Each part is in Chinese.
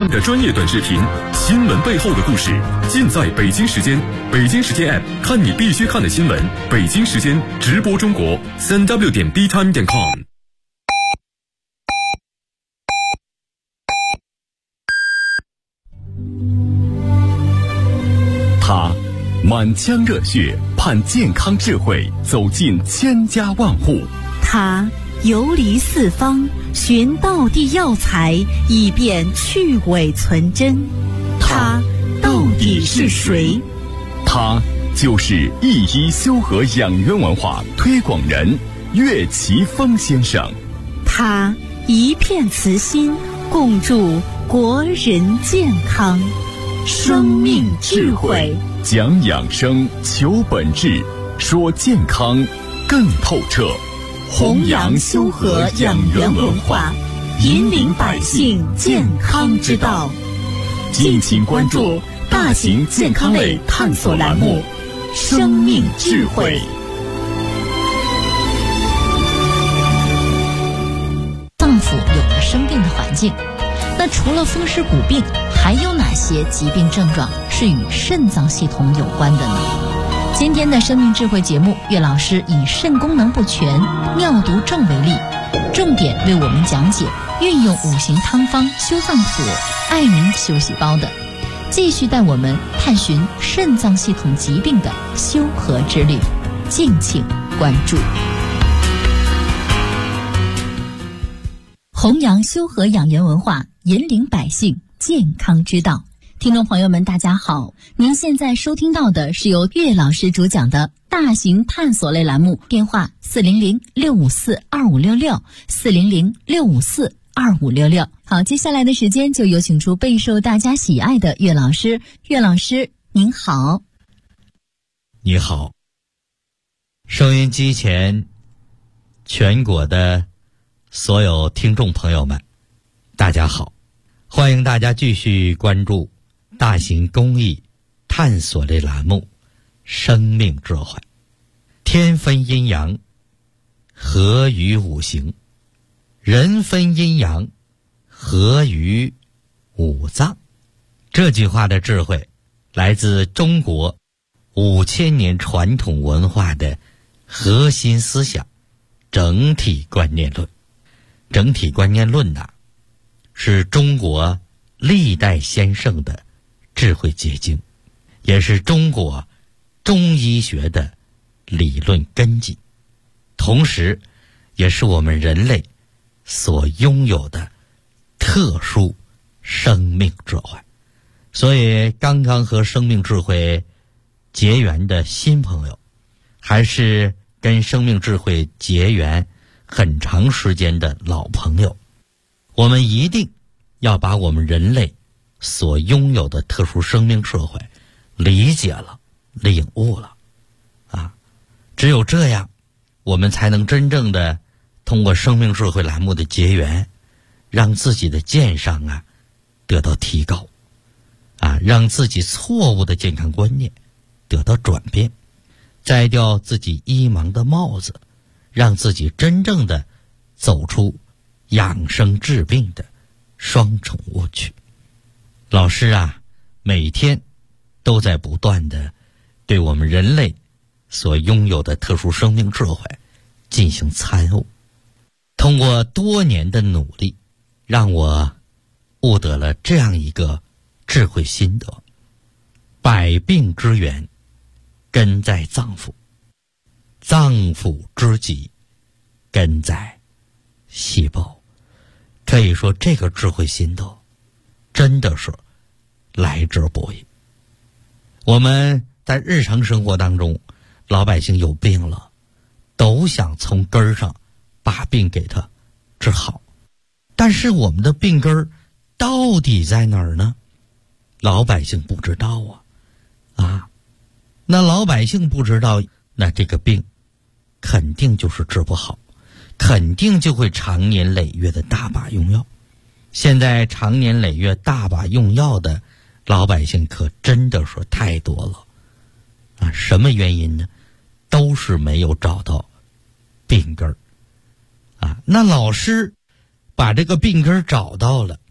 的专业短视频，新闻背后的故事，尽在北京时间。北京时间 App 看你必须看的新闻。北京时间直播中国3w.btime.com。他满腔热血盼健康智慧走进千家万户， 他游离四方寻道地药材，以便去伪存真。他到底是谁？ 他就是一一修和养元文化推广人岳奇峰先生。 他一片慈心，共筑国人健康。生命智慧， 讲养生，求本质，说健康更透彻。 弘扬修和养元文化，引领百姓健康之道。 敬请关注大型健康类探索栏目《生命智慧》。 脏腑有了生病的环境，那除了风湿骨病，还有哪些疾病症状是与肾脏系统有关的呢？今天的生命智慧节目，岳老师以肾功能不全、尿毒症为例，重点为我们讲解运用五行汤方修脏腑、爱宁休息包的，继续带我们探寻肾脏系统疾病的修和之旅，敬请关注。弘扬修和养元文化，引领百姓健康之道。听众朋友们大家好，您现在收听到的是由岳老师主讲的大型探索类栏目，电话400-654-2566 400-654-2566。好，接下来的时间就有请出备受大家喜爱的岳老师。岳老师您好。 你好，收音机前全国的所有听众朋友们大家好，欢迎大家继续关注大型公益探索类栏目《生命智慧》。天分阴阳，合于五行；人分阴阳，合于五脏。这句话的智慧来自中国5000年传统文化的核心思想整体观念论。整体观念论呐，是中国历代先圣的智慧结晶，也是中国中医学的理论根基，同时也是我们人类所拥有的特殊生命智慧。所以刚刚和生命智慧结缘的新朋友，还是跟生命智慧结缘很长时间的老朋友，我们一定要把我们人类所拥有的特殊生命智慧理解了、领悟了只有这样，我们才能真正的通过生命智慧栏目的结缘，让自己的健商得到提高让自己错误的健康观念得到转变，摘掉自己医盲的帽子，让自己真正的走出养生治病的双重误区。老师每天都在不断的对我们人类所拥有的特殊生命智慧进行参悟，通过多年的努力，让我悟得了这样一个智慧心得：百病之源根在脏腑，脏腑之疾根在细胞。可以说这个智慧心得真的是来之不易。我们在日常生活当中，老百姓有病了，都想从根儿上把病给他治好，但是我们的病根儿到底在哪儿呢？老百姓不知道那老百姓不知道，那这个病肯定就是治不好，肯定就会长年累月的大把用药。现在长年累月大把用药的老百姓可真的是太多了什么原因呢？都是没有找到病根儿那老师把这个病根儿找到了，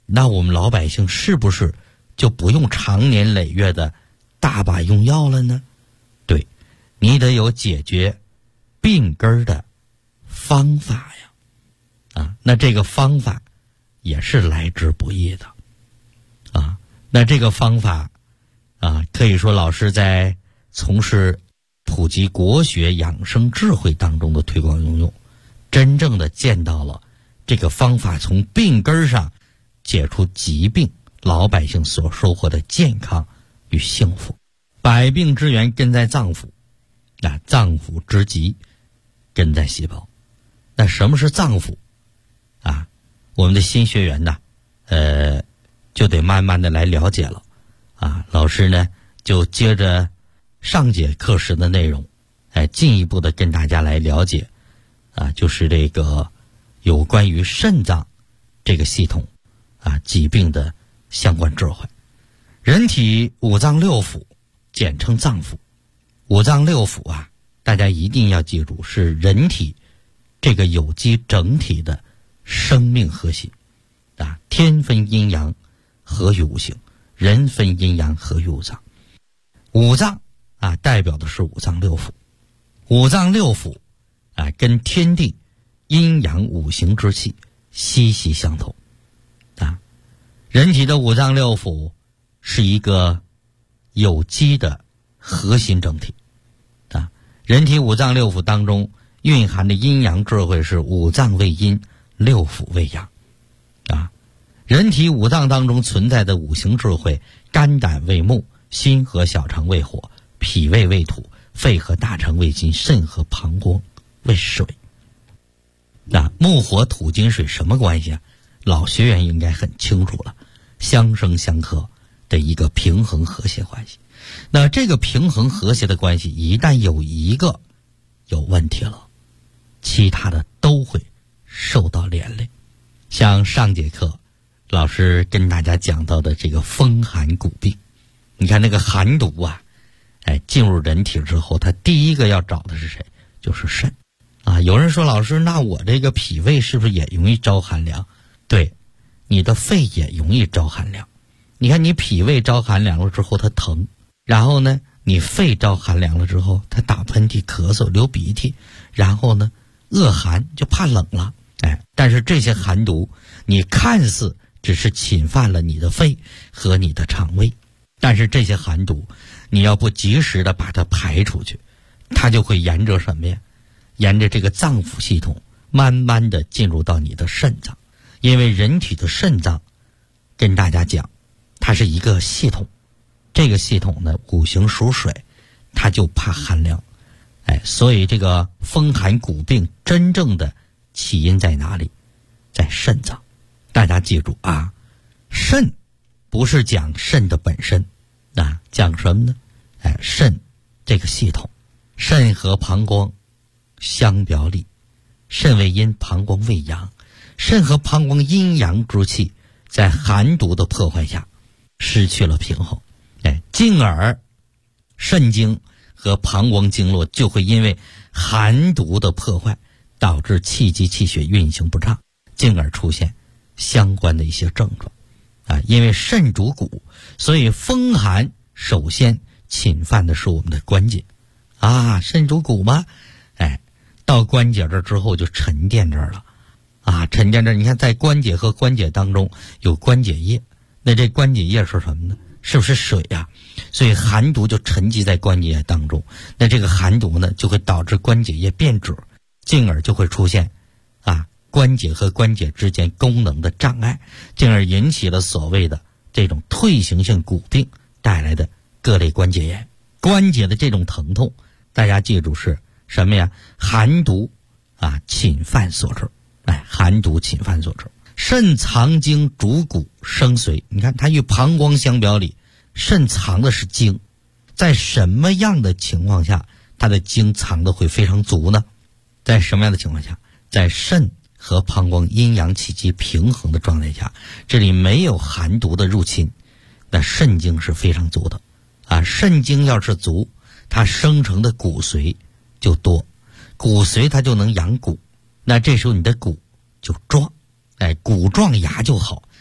那我们老百姓是不是就不用长年累月的大把用药了呢？对，你得有解决病根的方法呀。那这个方法也是来之不易的。那这个方法可以说老师在从事普及国学养生智慧当中的推广应用，真正的见到了这个方法从病根上解除疾病，老百姓所收获的健康与幸福。百病之源根在脏腑，脏腑之疾根在细胞。那什么是脏腑我们的新学员呢就得慢慢的来了解了老师呢就接着上节课时的内容进一步的跟大家来了解就是这个有关于肾脏这个系统疾病的相关智慧。人体五脏六腑简称脏腑。五脏六腑大家一定要记住，是人体这个有机整体的生命核心天分阴阳，合于五行；人分阴阳，合于五脏。五脏代表的是五脏六腑。五脏六腑跟天地阴阳五行之气息息相通人体的五脏六腑是一个有机的核心整体人体五脏六腑当中蕴含的阴阳智慧是五脏为阴，六腑为阳人体五脏当中存在的五行智慧，肝胆为木，心和小肠为火，脾胃为土，肺和大肠为金，肾和膀胱为水。木火土金水什么关系老学员应该很清楚了，相生相克的一个平衡和谐关系。那这个平衡和谐的关系一旦有一个有问题了，其他的都会受到连累。像上节课老师跟大家讲到的这个风寒骨病，你看那个寒毒进入人体之后，它第一个要找的是谁？就是肾有人说老师，那我这个脾胃是不是也容易招寒凉？对，你的肺也容易招寒凉。你看你脾胃招寒凉了之后它疼，然后呢你肺招寒凉了之后它打喷嚏咳嗽流鼻涕，然后呢恶寒就怕冷了但是这些寒毒你看似只是侵犯了你的肺和你的肠胃，但是这些寒毒你要不及时的把它排出去，它就会沿着什么呀？沿着这个脏腑系统慢慢的进入到你的肾脏。因为人体的肾脏跟大家讲它是一个系统，这个系统呢五行属水，它就怕寒凉所以这个风寒骨病真正的起因在哪里？在肾脏。大家记住肾不是讲肾的本身讲什么呢肾这个系统，肾和膀胱相表里，肾为阴，膀胱为阳。肾和膀胱阴阳之气在寒毒的破坏下失去了平衡进而肾经和膀胱经络就会因为寒毒的破坏导致气机气血运行不畅，进而出现相关的一些症状因为肾主骨，所以风寒首先侵犯的是我们的关节肾主骨吗？到关节这之后就沉淀这儿了沉淀这儿。你看在关节和关节当中有关节液，那这关节液是什么呢？是不是水所以寒毒就沉积在关节液当中，那这个寒毒呢就会导致关节液变质，进而就会出现关节和关节之间功能的障碍，进而引起了所谓的这种退行性骨病带来的各类关节炎。关节的这种疼痛大家记住是什么呀？寒毒侵犯所致寒毒侵犯所致。肾藏精主骨生髓，你看它与膀胱相表里，肾藏的是精，在什么样的情况下它的精藏的会非常足呢？在什么样的情况下？在肾和膀胱阴阳气机平衡的状态下，这里没有寒毒的入侵，那肾精是非常足的肾精要是足，它生成的骨髓就多，骨髓它就能养骨，那这时候你的骨就壮骨壮牙就好，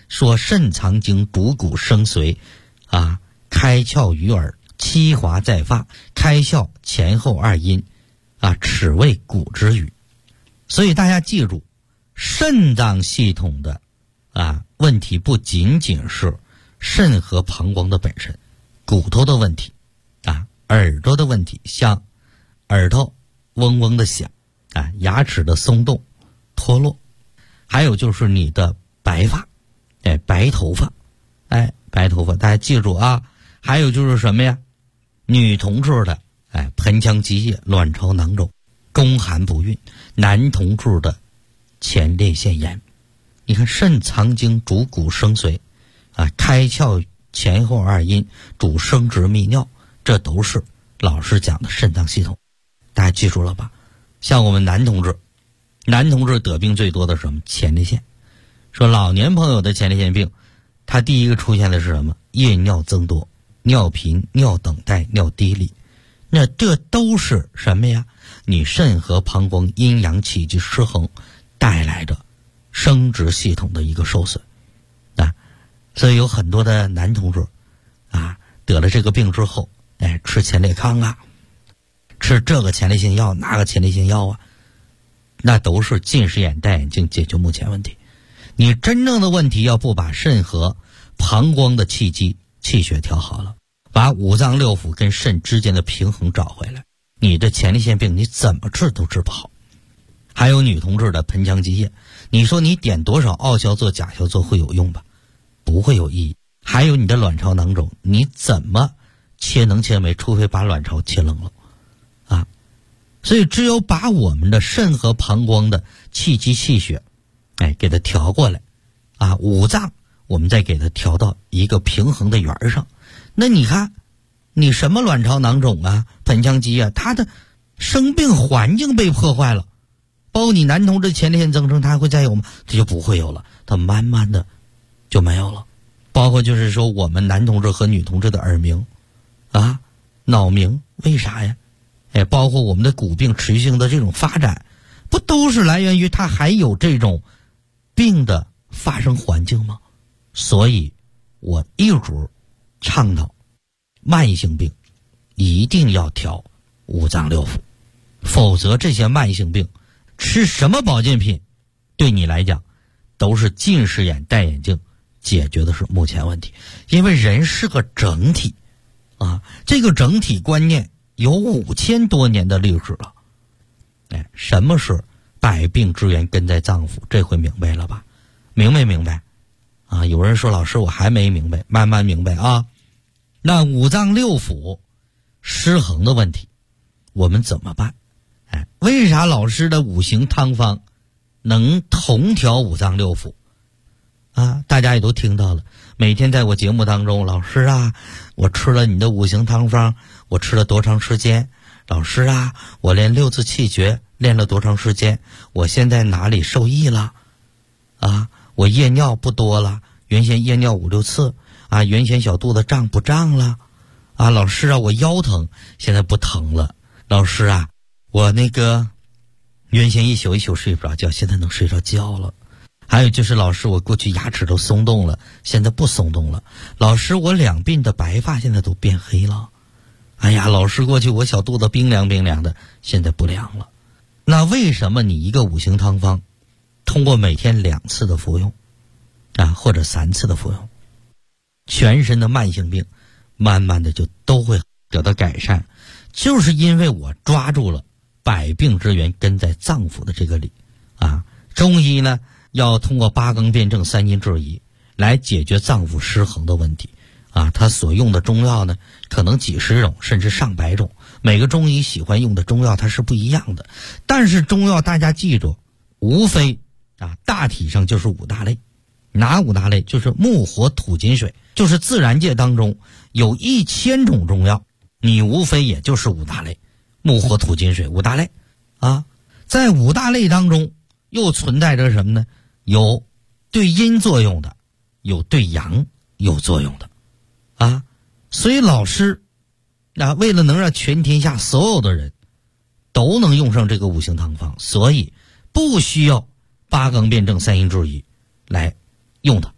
说肾藏精，主骨生髓，开窍于耳，七华在发，开窍前后二阴，齿为骨之语。所以大家记住，肾脏系统的问题不仅仅是肾和膀胱的本身，骨头的问题耳朵的问题，像耳朵嗡嗡的响牙齿的松动脱落，还有就是你的白发白头发大家记住还有就是什么呀，女同志的盆腔积液、卵巢囊肿、宫寒不孕，男同志的前列腺炎。你看肾藏精，主骨生髓开窍前后二阴，主生殖泌尿，这都是老师讲的肾脏系统，大家记住了吧？像我们男同志得病最多的是什么？前列腺。说老年朋友的前列腺病，它第一个出现的是什么？夜尿增多、尿频、尿等待、尿滴沥。那这都是什么呀？你肾和膀胱阴阳气机失衡带来的生殖系统的一个受损所以有很多的男同志得了这个病之后吃前列康吃这个前列腺药那个前列腺药那都是近视眼戴眼镜解决目前问题。你真正的问题要不把肾和膀胱的气机气血调好了，把五脏六腑跟肾之间的平衡找回来，你的前列腺病你怎么治都治不好。还有女同志的盆腔积液，你说你点多少奥硝唑、甲硝唑会有用吧？不会有意义。还有你的卵巢囊肿，你怎么切能切没？除非把卵巢切冷了所以只有把我们的肾和膀胱的气机气血给它调过来五脏我们再给它调到一个平衡的圆上。那你看你什么卵巢囊肿盆腔积液，它的生病环境被破坏了，包括你男同志前列腺增生，它还会再有吗？它就不会有了，它慢慢的就没有了。包括就是说我们男同志和女同志的耳鸣脑鸣，为啥呀？包括我们的骨病持续性的这种发展，不都是来源于它还有这种病的发生环境吗？所以我一直倡导慢性病一定要调五脏六腑，否则这些慢性病吃什么保健品对你来讲都是近视眼戴眼镜解决的是目前问题。因为人是个整体这个整体观念有5000多年的历史了。什么是百病之源根在脏腑？这回明白了吧？明白有人说老师我还没明白，慢慢明白那五脏六腑失衡的问题我们怎么办？为啥老师的五行汤方能同调五脏六腑大家也都听到了，每天在我节目当中，老师我吃了你的五行汤方，我吃了多长时间？老师我练6字气诀练了多长时间？我现在哪里受益了我夜尿不多了，原先夜尿5、6次原先小肚子胀不胀了老师我腰疼现在不疼了。老师我那个原先一宿一宿睡不着觉，现在能睡着觉了。还有就是老师我过去牙齿都松动了，现在不松动了。老师我两鬓的白发现在都变黑了。老师过去我小肚子冰凉冰凉的，现在不凉了。那为什么你一个五行汤方通过每天2次的服用或者3次的服用，全身的慢性病慢慢的就都会得到改善？就是因为我抓住了百病之源根在脏腑的这个理中医呢要通过八纲辩证3阴治仪来解决脏腑失衡的问题他所用的中药呢可能几十种甚至上百种，每个中医喜欢用的中药它是不一样的。但是中药大家记住，无非大体上就是5大类。哪5大类？就是木火土金水，就是自然界当中有1000种中药，你无非也就是5大类，木火土金水5大类在5大类当中又存在着什么呢？有对阴作用的，有对阳有作用的所以老师为了能让全天下所有的人都能用上这个五行汤方，所以不需要八纲辩证3阴治仪来用它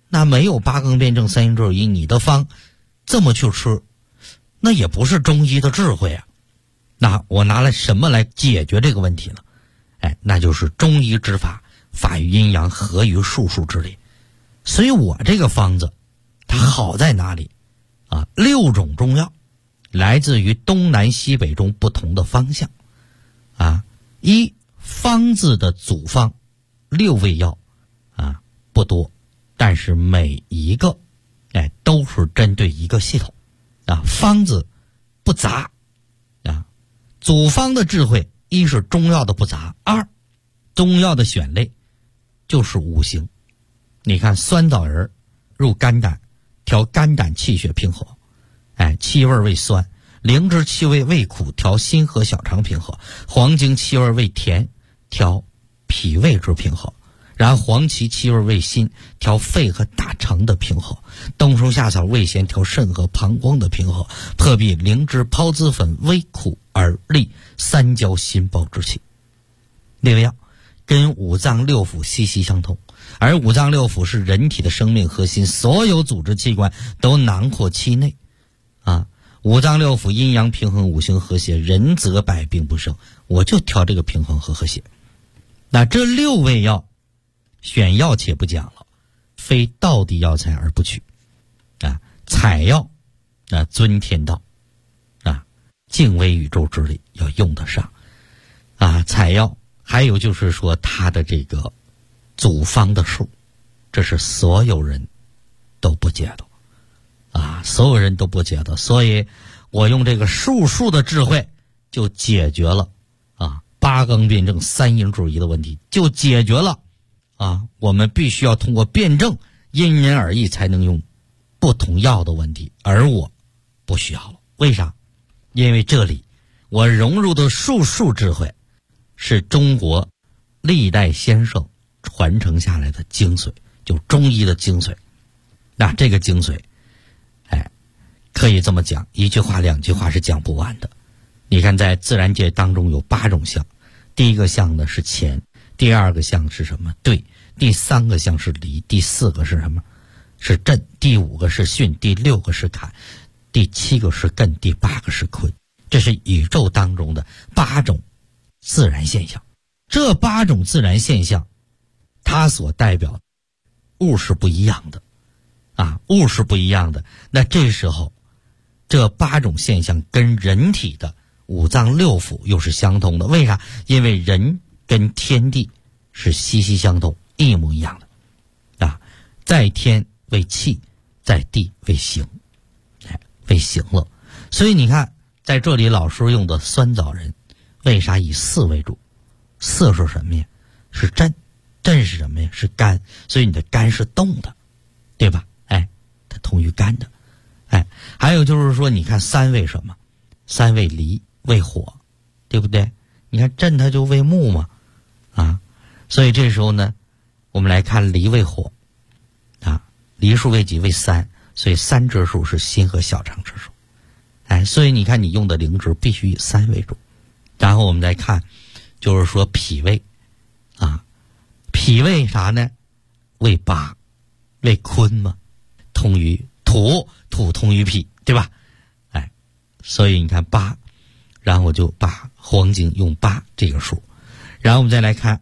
那没有八纲辩证三阴注意，你的方这么去吃，那也不是中医的智慧啊。那我拿来什么来解决这个问题呢？那就是中医之法，法于阴阳，合于术数之理。所以我这个方子它好在哪里啊？6种中药来自于东南西北中不同的方向啊。方子的组方6味药啊不多，但是每一个都是针对一个系统啊，方子不杂啊。组方的智慧，一是中药的不杂，二中药的选类就是五行。你看酸枣仁入肝胆，调肝胆气血平和，气味为酸；灵芝气味味苦，调心和小肠平和；黄精气味为甜，调脾胃之平和；然后黄芪气味为辛，调肺和大肠的平和；冬虫夏草味咸，调肾和膀胱的平和；破壁灵芝孢子粉微苦而利三焦心包之气。6味药跟五脏六腑息息相通，而五脏六腑是人体的生命核心，所有组织器官都囊括其内啊。五脏六腑阴阳平衡，五行和谐，人则百病不生。我就调这个平衡和和谐。那这6味药选药且不讲了，非道地药材而不取啊。采药尊天道啊，敬畏宇宙之力，要用得上啊。采药还有就是说它的这个组方的数，这是所有人都不解的啊，所有人都不解的。所以我用这个数的智慧就解决了啊八纲辩证三阴注意的问题，就解决了啊我们必须要通过辩证因人而异才能用不同药的问题，而我不需要了。为啥？因为这里我融入的数智慧是中国历代先生传承下来的精髓，就中医的精髓。那这个精髓可以这么讲，一句话2句话是讲不完的。你看在自然界当中有8种象，第一个象呢是乾，第2个象是什么？兑，第3个象是离，第4个是什么？是震，第5个是巽，第6个是坎，第7个是艮，第8个是坤。这是宇宙当中的8种自然现象。这8种自然现象它所代表物是不一样的啊，物是不一样的。那这时候这8种现象跟人体的五脏六腑又是相同的。为啥？因为人跟天地是息息相通，一模一样的啊。在天为气，在地为形，为形了。所以你看在这里老师用的酸枣仁，为啥以4为主？4是什么呀？是震，震是什么呀？是肝，所以你的肝是动的，对吧？它通于肝的。还有就是说你看3为什么？3为离，为火，对不对？你看震它就为木嘛啊，所以这时候呢我们来看离为火啊，离数为几？为3，所以3之数是心和小肠之数。所以你看你用的灵芝必须以3为主。然后我们再看就是说脾胃啊，脾胃啥呢？为8，为坤嘛，通于土，土通于脾，对吧？所以你看8，然后我就把黄精用8这个数。然后我们再来看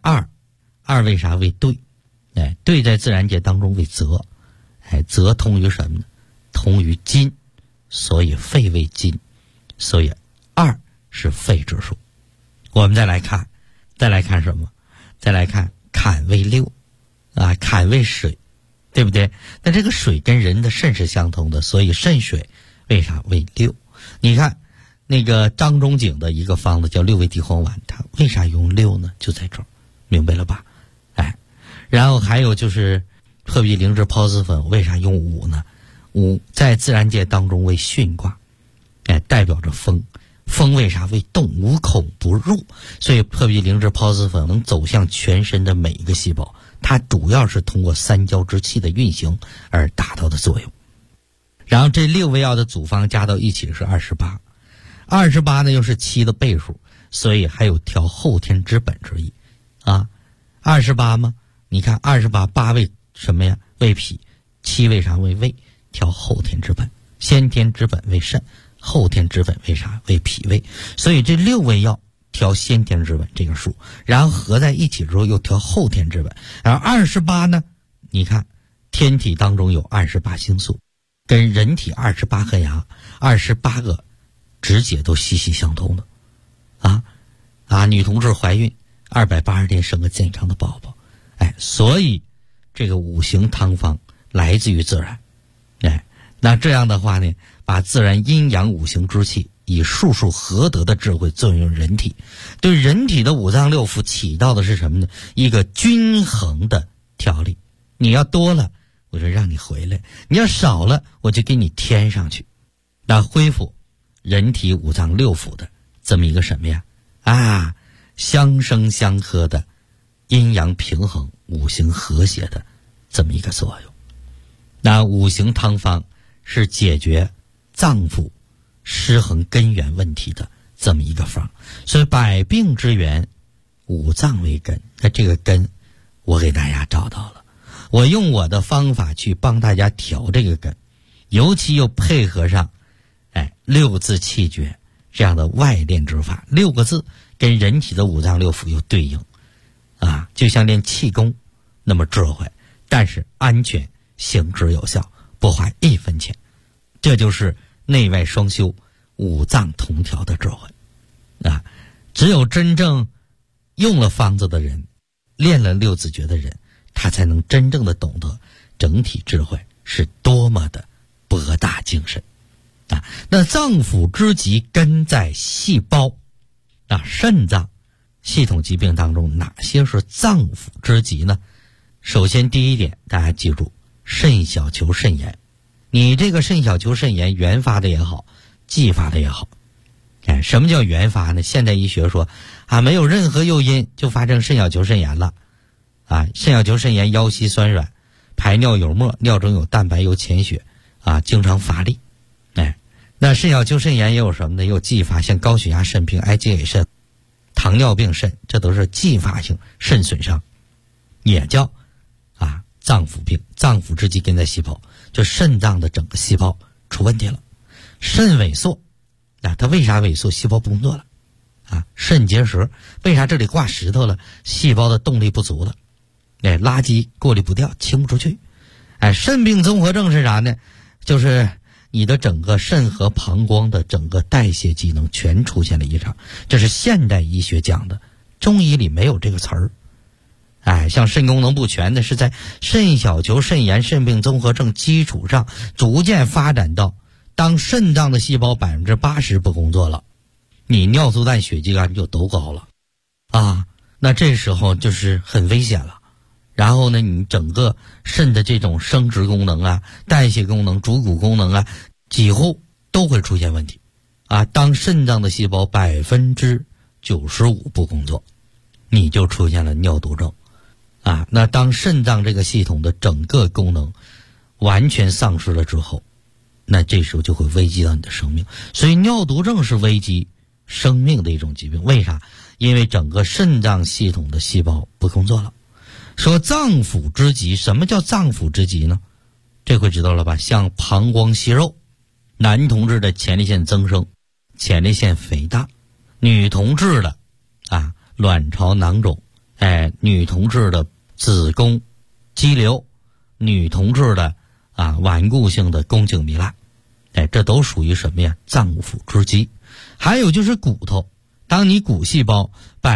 2为啥？为兑。兑在自然界当中为泽，泽通于什么呢？通于金，所以肺为金，所以2是肺之数。我们再来看什么？再来看坎为6啊，坎为水，对不对？那这个水跟人的肾是相同的，所以肾水为啥？为6。你看那个张仲景的一个方子叫6味地黄丸，它为啥用6呢？就在这儿，明白了吧？然后还有就是破壁灵芝孢子粉为啥用5呢？5在自然界当中为巽卦，代表着风。风为啥？为动，无孔不入，所以破壁灵芝孢子粉能走向全身的每一个细胞，它主要是通过三焦之气的运行而达到的作用。然后这6味药的组方加到一起是28呢又是7的倍数，所以还有调后天之本之意啊。28吗？你看28，8为什么呀？为脾， 7为啥为胃？调后天之本，先天之本为肾，后天之本为啥？为脾胃。所以这6味药调先天之本这个数，然后合在一起之后又调后天之本。然后28呢，你看天体当中有28星宿，跟人体28颗牙、28个指节都息息相通的。女同志怀孕280天生个健康的宝宝。所以这个5行汤方来自于自然。那这样的话呢，把自然阴阳5行之气以术数合得的智慧作用人体，对人体的5脏6腑起到的是什么呢？一个均衡的调理。你要多了我就让你回来，你要少了我就给你添上去，那恢复人体5脏6腑的这么一个什么呀？相生相克的阴阳平衡、5行和谐的这么一个作用。那5行汤方是解决脏腑失衡根源问题的这么一个方，所以百病之源5脏为根。那这个根我给大家找到了，我用我的方法去帮大家调这个根，尤其又配合上6字气诀这样的外练之法，6个字跟人体的5脏6腑又对应就像练气功那么智慧，但是安全、行之有效，不花1分钱。这就是内外双修、5脏同调的智慧只有真正用了方子的人，练了6字诀的人，他才能真正的懂得整体智慧是多么的博大精深那脏腑之疾根在细胞肾脏系统疾病当中哪些是脏腑之疾呢？首先第一点，大家记住，肾小球肾炎。你这个肾小球肾炎原发的也好，继发的也好，什么叫原发呢？现代医学说没有任何诱因就发生肾小球肾炎了肾小球肾炎腰膝酸软，排尿有沫，尿中有蛋白有潜血经常乏力那肾小球肾炎也有什么呢？也有继发，像高血压肾病、癌结肾、糖尿病肾，这都是继发性肾损伤，也叫脏腑病。脏腑之疾根在细胞，就肾脏的整个细胞出问题了。肾萎缩它为啥萎缩？细胞不工作了肾结石，为啥这里挂石头了？细胞的动力不足了垃圾过滤不掉，清不出去肾病综合症是啥呢？就是你的整个肾和膀胱的整个代谢机能全出现了异常，这是现代医学讲的，中医里没有这个词儿像肾功能不全的是在肾小球肾炎肾病综合症基础上逐渐发展到当肾脏的细胞80%不工作了，你尿素氮血肌酐就都高了那这时候就是很危险了。然后呢，你整个肾的这种生殖功能代谢功能、主骨功能几乎都会出现问题当肾脏的细胞95%不工作，你就出现了尿毒症那当肾脏这个系统的整个功能完全丧失了之后，那这时候就会危及到你的生命。所以尿毒症是危及生命的一种疾病。为啥？因为整个肾脏系统的细胞不工作了。说脏腑之疾，什么叫脏腑之疾呢？这回知道了吧？像膀胱息肉，男同志的前列腺增生、前列腺肥大，女同志的卵巢囊肿，女同志的子宫肌瘤，女同志的顽固性的宫颈糜烂，这都属于什么呀？脏腑之疾。还有就是骨头，当你骨细胞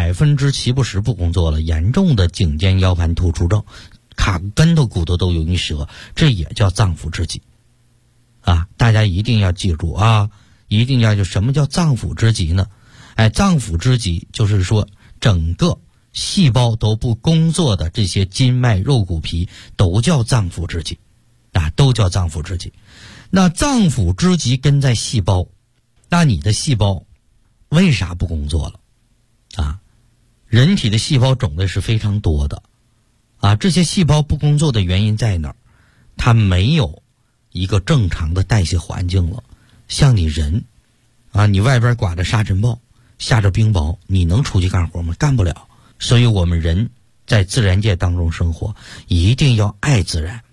70%不工作了，严重的颈肩腰盘突出症，卡跟头骨头都容易折，这也叫脏腑之疾大家一定要记住一定要什么叫脏腑之疾呢？脏腑之疾就是说整个细胞都不工作的这些筋脉肉骨皮都叫脏腑之疾都叫脏腑之疾。那脏腑之疾根在细胞，那你的细胞为啥不工作了人体的细胞种类是非常多的这些细胞不工作的原因在哪儿？它没有一个正常的代谢环境了。像你人你外边刮着沙尘暴，下着冰雹，你能出去干活吗？干不了。所以我们人在自然界当中生活，一定要爱自然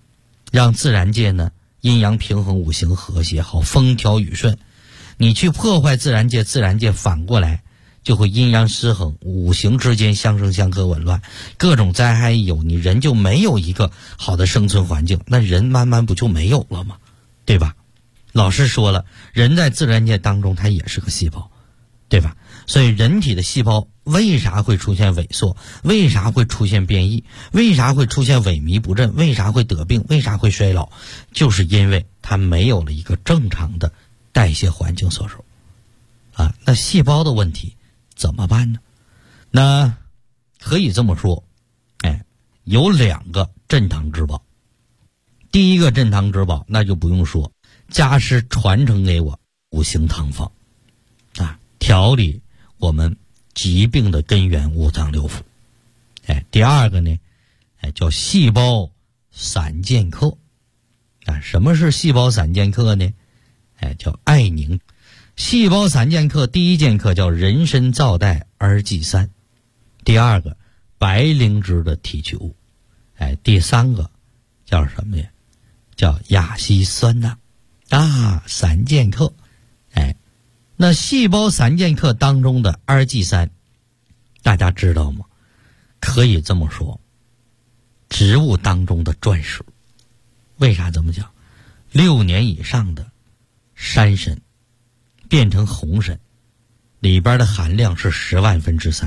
让自然界呢阴阳平衡，五行和谐，好风调雨顺。你去破坏自然界，自然界反过来就会阴阳失衡，五行之间相生相克紊乱，各种灾害一有，你人就没有一个好的生存环境，那人慢慢不就没有了吗？对吧？老师说了，人在自然界当中它也是个细胞，对吧？所以人体的细胞为啥会出现萎缩？为啥会出现变异？为啥会出现萎靡不振？为啥会得病？为啥会衰老？就是因为它没有了一个正常的代谢环境所受啊。那细胞的问题怎么办呢？那可以这么说，有2个镇堂之宝。第一个镇堂之宝那就不用说，家师传承给我五行汤方啊，调理我们疾病的根源五脏六腑。第二个呢，叫细胞散健克啊。什么是细胞散健克呢？叫艾宁。细胞散健克第一健克叫人参皂苷二剂3，第二个白灵芝的提取物，第三个叫什么呀？叫亚稀酸钠啊，散健克。那细胞散健克当中的二剂3，大家知道吗？可以这么说，植物当中的钻石。为啥这么讲？6年以上的山参变成红参，里边的含量是10万分之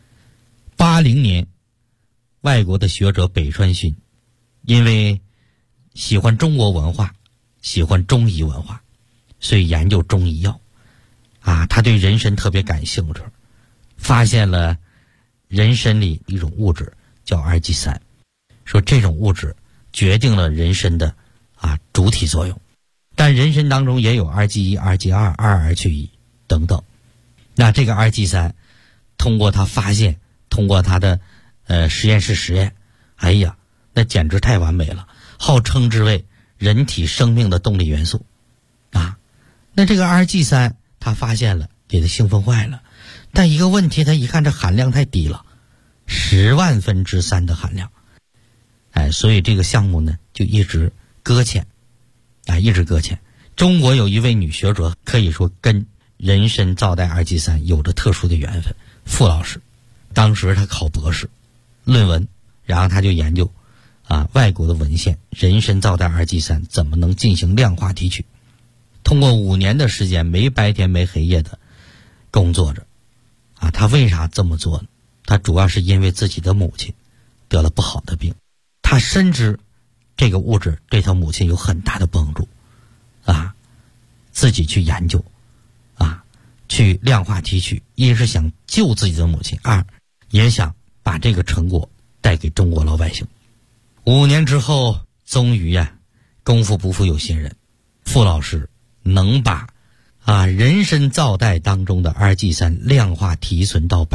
3。80年，外国的学者北川勋，因为喜欢中国文化，喜欢中医文化，所以研究中医药啊，他对人参特别感兴趣，发现了人参里一种物质叫二剂3，说这种物质决定了人参的主体作用。但人参当中也有二剂1、二剂2、2去1等等。那这个二剂3，通过他发现，通过他的实验室实验，哎呀，那简直太完美了，号称之为人体生命的动力元素啊。那这个二剂3他发现了，给他兴奋坏了。但一个问题，他一看这含量太低了，10万分之3的含量，所以这个项目呢就一直搁浅。一直搁浅。中国有一位女学者，可以说跟人参皂苷二剂3有着特殊的缘分，傅老师。当时她考博士论文，然后她就研究外国的文献，人参皂苷二剂3怎么能进行量化提取。通过5年的时间，没白天没黑夜的工作着她为啥这么做呢？她主要是因为自己的母亲得了不好的病，她深知这个物质对他母亲有很大的帮助自己去研究去量化提取，一是想救自己的母亲，2也想把这个成果带给中国老百姓。5年之后，终于功夫不负有心人，傅老师能把人参皂苷当中的二剂3量化提纯到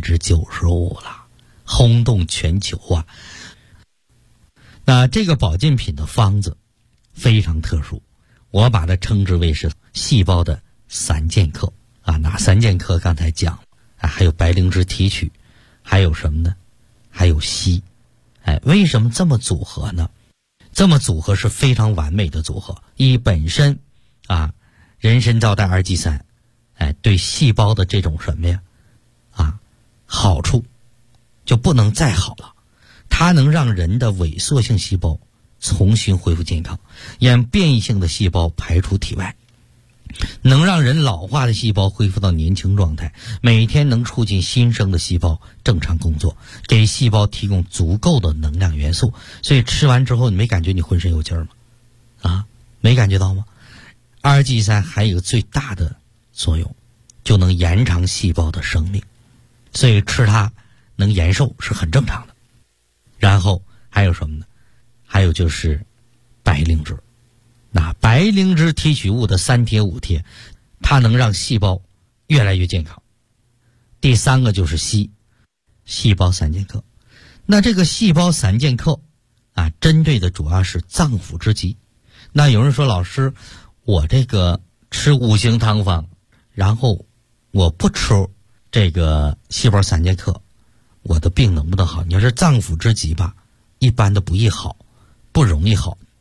95%了，轰动全球啊。那这个保健品的方子非常特殊，我把它称之为是细胞的散健克哪散健克刚才讲还有白灵芝提取，还有什么呢？还有硒。为什么这么组合呢？这么组合是非常完美的组合。本身人参皂苷二剂3对细胞的这种什么呀好处就不能再好了。它能让人的萎缩性细胞重新恢复健康，让变异性的细胞排出体外，能让人老化的细胞恢复到年轻状态，每天能促进新生的细胞正常工作，给细胞提供足够的能量元素。所以吃完之后，你没感觉你浑身有劲儿吗？没感觉到吗？二剂3还有一个最大的作用，就能延长细胞的生命，所以吃它能延寿是很正常的。然后还有什么呢？还有就是白灵芝。那白灵芝提取物的3贴5贴，它能让细胞越来越健康。第3个就是硒，细胞散健克。那这个细胞散健克针对的主要是脏腑之疾。那有人说，老师，我这个吃五行汤方，然后我不吃这个细胞散健克，我的病能不能好？你要是脏腑之疾吧，一般的不易好，不容易好。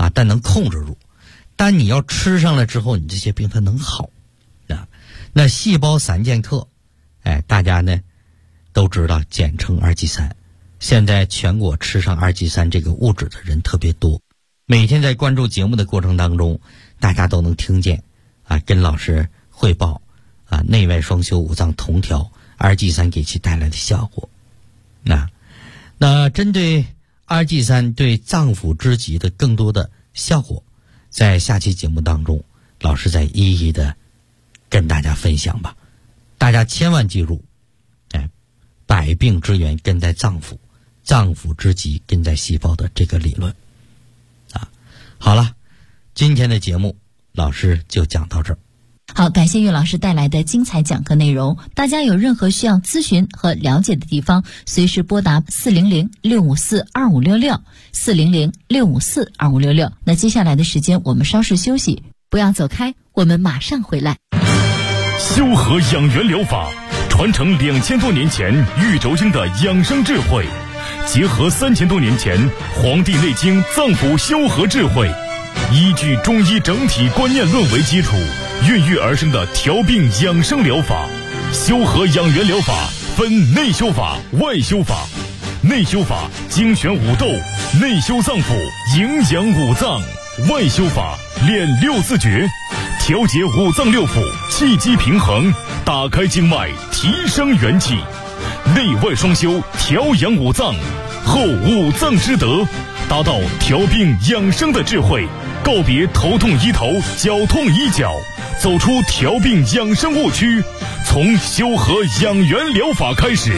啊，但能控制住。但你要吃上了之后，你这些病它能好啊。那细胞三剑客，大家呢都知道，简称2G3。现在全国吃上2G3这个物质的人特别多，每天在关注节目的过程当中，大家都能听见啊，跟老师汇报啊，内外双修五脏同调2G3给其带来的效果。那针对2G3对脏腑之疾的更多的效果，在下期节目当中，老师再一一的跟大家分享吧。大家千万记住，百病之源根在脏腑，脏腑之疾根在细胞的这个理论啊。好了，今天的节目老师就讲到这儿。 好，感谢岳老师带来的精彩讲课内容。大家有任何需要咨询和了解的地方，随时拨打400-654-2566 400-654-2566。那接下来的时间我们稍事休息，不要走开，我们马上回来。 修和养元疗法传承2000多年前玉轴经的养生智慧，结合3000多年前《黄帝内经》脏腑修和智慧，依据中医整体观念论为基础，孕育而生的调病养生疗法。修和养元疗法分内修法、外修法。内修法精选五斗，内修脏腑，营养五脏；外修法练六字诀，调节五脏六腑，气机平衡，打开经脉，提升元气。内外双修，调养五脏，后五脏之德，达到调病养生的智慧，告别头痛医头，脚痛医脚，走出调病养生误区，从修和养元疗法开始。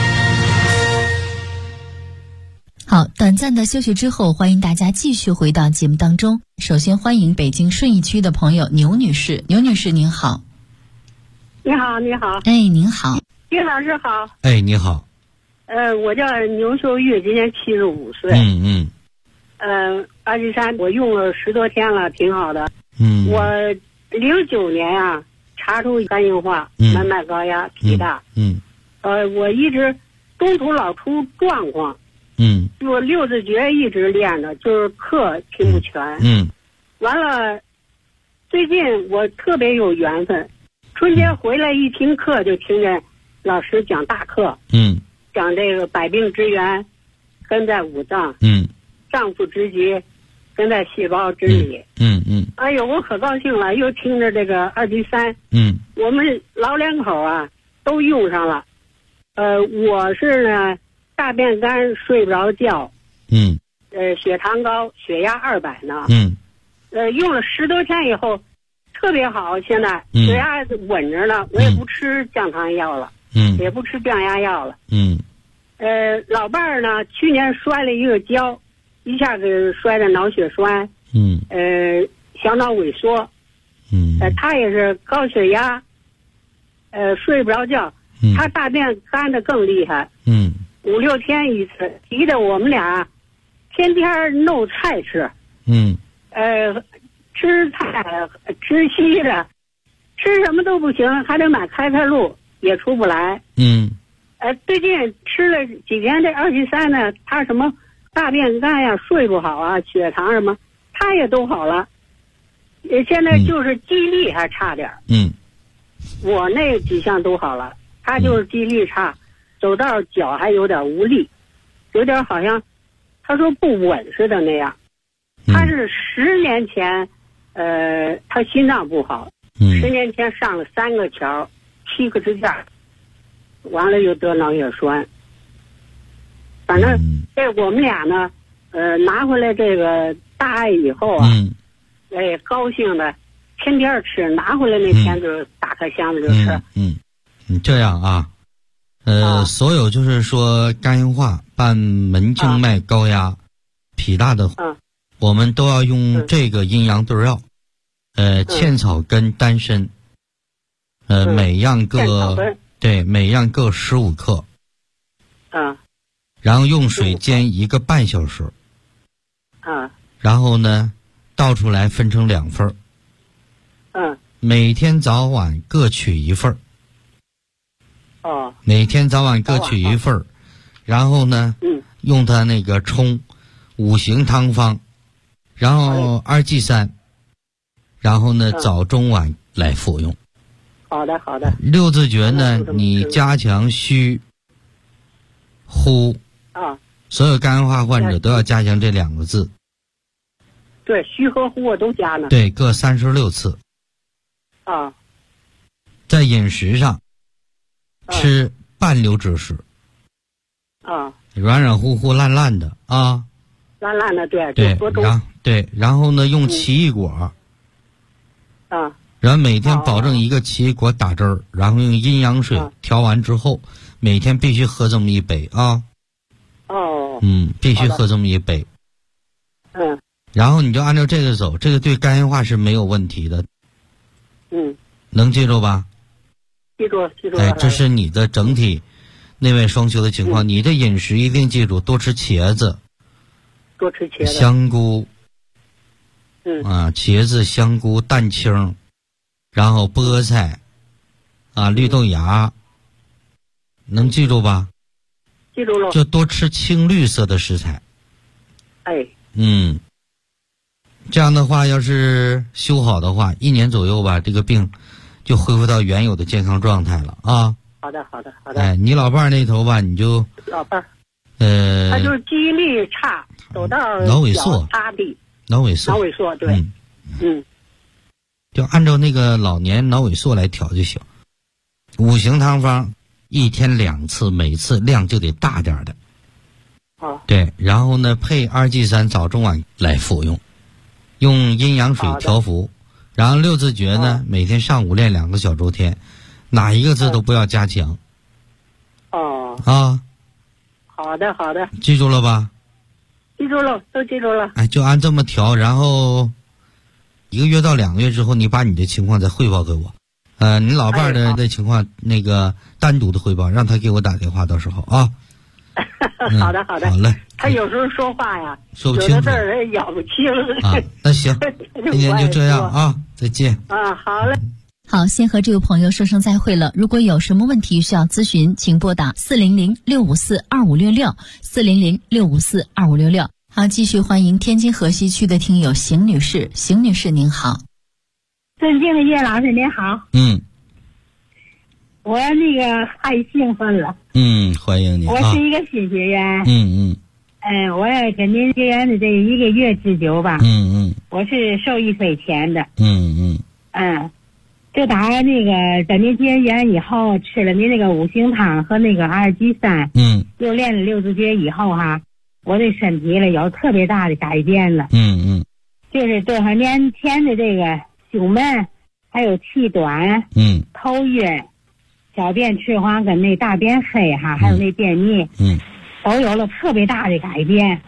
好，短暂的休息之后，欢迎大家继续回到节目当中。首先欢迎北京顺义区的朋友牛女士。牛女士您好。 你好，你好。 您好。 岳老师好。 你好。 我叫牛秀玉，今年75岁。2G3我用了10多天了，挺好的。我09年啊查出肝硬化、门脉高压、脾大。我一直中途老出状况。我六字诀一直练着，就是课听不全。完了，最近我特别有缘分，春节回来一听课就听见老师讲大课。讲这个百病之源根在五脏。脏腑之疾根在细胞之里。哎呦，我可高兴了，又听着这个2G3。我们老两口啊都用上了。我是呢大便干，睡不着觉。血糖高，血压200呢。用了10多天以后，特别好。现在血压稳着呢，我也不吃降糖药了，也不吃降压药了。老伴儿呢，去年摔了一个跤，一下子摔的脑血栓。小脑萎缩。他也是高血压，睡不着觉。他大便干的更厉害。5、6天一次，急得我们俩天天弄菜吃。吃菜吃稀的，吃什么都不行，还得买开塞露，也出不来。最近吃了几天这2G3呢，他什么大便干呀、睡不好啊、血糖什么，他也都好了。现在就是记忆力还差点。我那几项都好了，他就是记忆力差。走道脚还有点无力，有点好像他说不稳似的那样。他是10年前他心脏不好，10年前上了3个桥7个支架，完了又得脑血栓。反正这我们俩呢拿回来这个大爱以后啊，高兴的天天吃，拿回来那天就打开箱子就吃。 你这样啊，所有就是说肝硬化伴门静脉高压、脾大的，我们都要用这个阴阳对药。茜草根、丹参，每样各15克。然后用水煎1个半小时。然后呢，倒出来分成2份。每天早晚各取1份。每天早晚各取1份，然后呢，用它那个冲5行汤方， 然后2G3，然后呢早中晚来服用。 好的好的。 六字诀呢，你加强虚呼啊， 所有肝硬化患者都要加强这2个字。 对，虚和呼我都加呢。 对，各36次。 啊。 在饮食上，吃半流质食。 啊。 软软乎乎、烂烂的啊。 烂烂的，对。 对，然后呢，用奇异果。 啊。 然后每天保证一个奇异果打汁儿，然后用阴阳水调完之后，每天必须喝这么1杯啊。 哦。 必须喝这么1杯。然后你就按照这个走，这个对肝硬化是没有问题的。能记住吧？ 记住。 哎，这是你的整体内外双修的情况。你的饮食一定记住，多吃茄子。 多吃茄子。 香菇。茄子、香菇、蛋清，然后菠菜，绿豆芽。能记住吧？ 记住了。 就多吃青绿色的食材。 哎。 这样的话，要是修好的话，1年左右吧，这个病就恢复到原有的健康状态了啊。 好的。 哎，你老伴儿那头吧，你就老伴儿，他就是记忆力差，走到脑萎缩，脑萎缩，对， 就按照那个老年脑萎缩来调就行。5行汤方，1天2次，每次量就得大点的。对，然后呢，配2G3早中晚来服用，用阴阳水调服。然后六字诀呢，每天上午练2个小周天，哪一个字都不要加强。 好的。 记住了吧？ 记住了，都记住了。 哎，就按这么调，然后1个月到2个月之后，你把你的情况再汇报给我。你老伴儿的情况，那个单独的汇报，让他给我打电话，到时候啊。 好的。 好嘞。 他有时候说话呀， 说不清楚， 有的字儿咬不清。 那行，今天就这样啊，再见。 好嘞。 好，先和这位朋友说声再会了。如果有什么问题需要咨询，请拨打400-654-2566，400-654-2566。好，继续欢迎天津河西区的听友邢女士。邢女士您好。 尊敬的叶老师您好。我那个太兴奋了。 欢迎你。 我是一个新学员。我也跟您学员的这1个月之久吧。我是受益匪浅的。就打那个在您结缘以后，吃了您那个5行汤和那个2G3，又练了6字诀以后哈，我的身体了有特别大的改变了。就是多少年前的这个胸闷，还有气短，头晕，小便赤黄跟那大便黑哈，还有那便秘，都有了特别大的改变。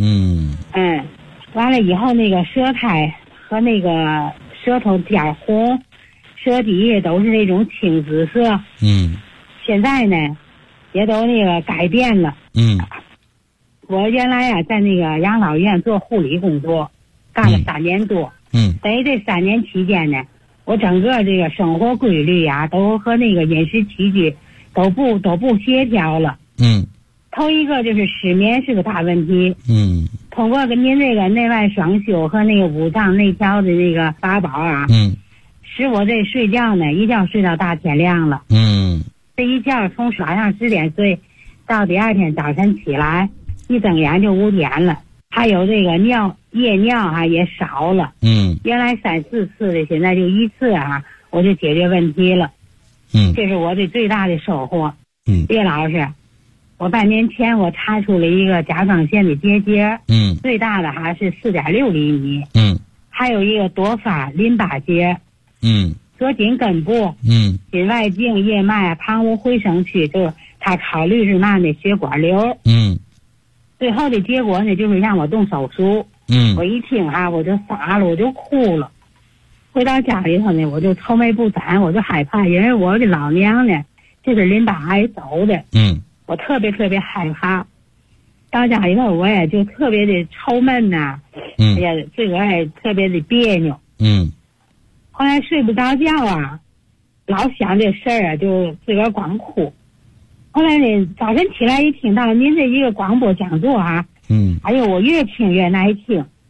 完了以后那个舌苔和那个舌头点红，舌底都是那种青紫色。现在呢也都那个改变了。我原来呀在那个养老院做护理工作，干了3年多。等于这3年期间呢，我整个这个生活规律呀，都和那个饮食起居都不协调了。头一个就是失眠是个大问题。通过跟您这个内外双修和那个五脏内调的那个法宝啊，使我这睡觉呢，一觉睡到大天亮了。这一觉从晚上10点睡到第2天早晨起来，一睁眼就5点了。还有这个夜尿也少了。原来3、4次的，现在就1次我就解决问题了。这是我的最大的收获。叶老师，我半年前我查出了一个甲状腺的结节，最大的还是4.6厘米。还有一个多发淋巴结。左颈根部，颈外径、叶脉、旁无回声区，就是他考虑是嘛呢？血管瘤。最后的结果呢，就是让我动手术。我一听我就傻了，我就哭了。回到家里头呢，我就愁眉不展，我就害怕，因为我的老娘呢，就是淋巴癌走的。我特别害怕。到家里头，我也就特别的愁闷呐。也自个儿也特别的别扭。后来睡不着觉老想这事儿就自个儿光哭。后来呢，早晨起来一听到您这一个广播讲座哎呦，我越听越耐听。